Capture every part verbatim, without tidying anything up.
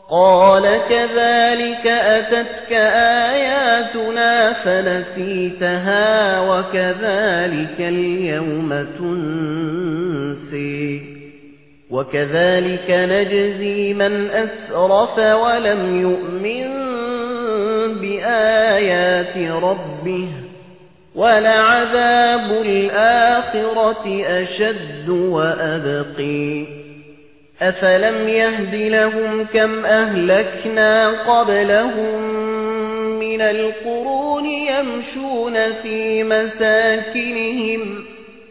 قال كذلك أتتك آياتنا فنسيتها وكذلك اليوم تنسي وكذلك نجزي من أسرف ولم يؤمن بآيات ربه ولعذاب الآخرة أشد وأبقي أفلم يهد لهم كم أهلكنا قبلهم من القرون يمشون في مساكنهم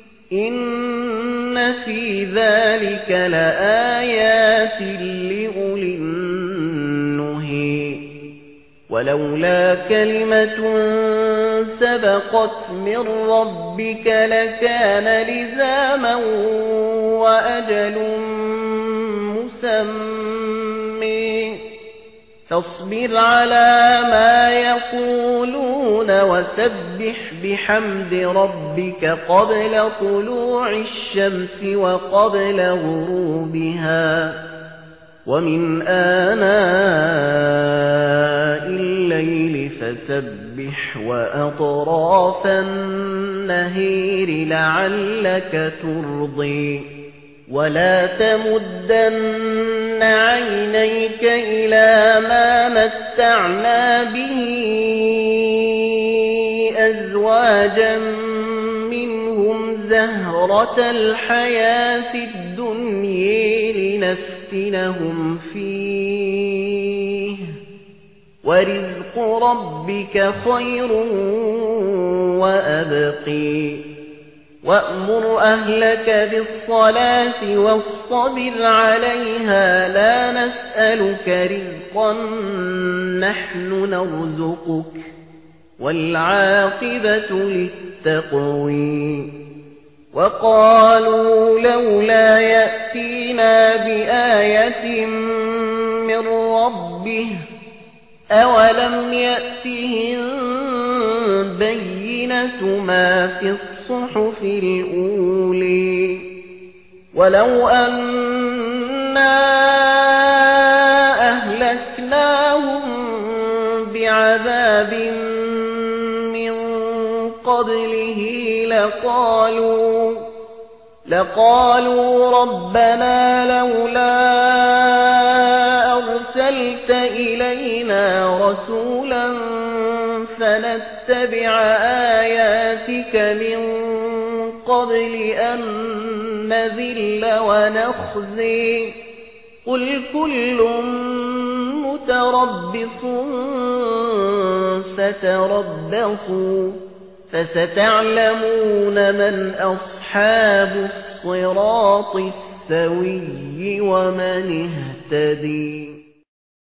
إن في ذلك لآيات لأولي النهي ولولا كلمة سبقت من ربك لكان لزاما وأجل مسمى فاصبر على ما يقولون وسبح بحمد ربك قبل طلوع الشمس وقبل غروبها ومن آناء الليل فسبح وأطراف النهير لعلك ترضي ولا تمدن عينيك إلى ما متعنا به أزواجا منهم زهرة الحياة الدنيا لنفتنهم فيه ورزق ربك خير وأبقي وأمر أهلك بالصلاة واصطبر عليها لا نسألك رزقا نحن نرزقك والعاقبة للتقوى وقالوا لولا يأتينا بآية من ربه أولم يأتهم بينة ما في الصحف الأولي ولو أنا أهلكناهم بعذاب من قبله لقالوا لقالوا ربنا لولا أرسلت إلينا رسولا فنتبع آياتك من قبل أن نذل ونخزي قل كل متربص فتربصوا فستعلمون من أصحاب الصراط السوي ومن اهتدي.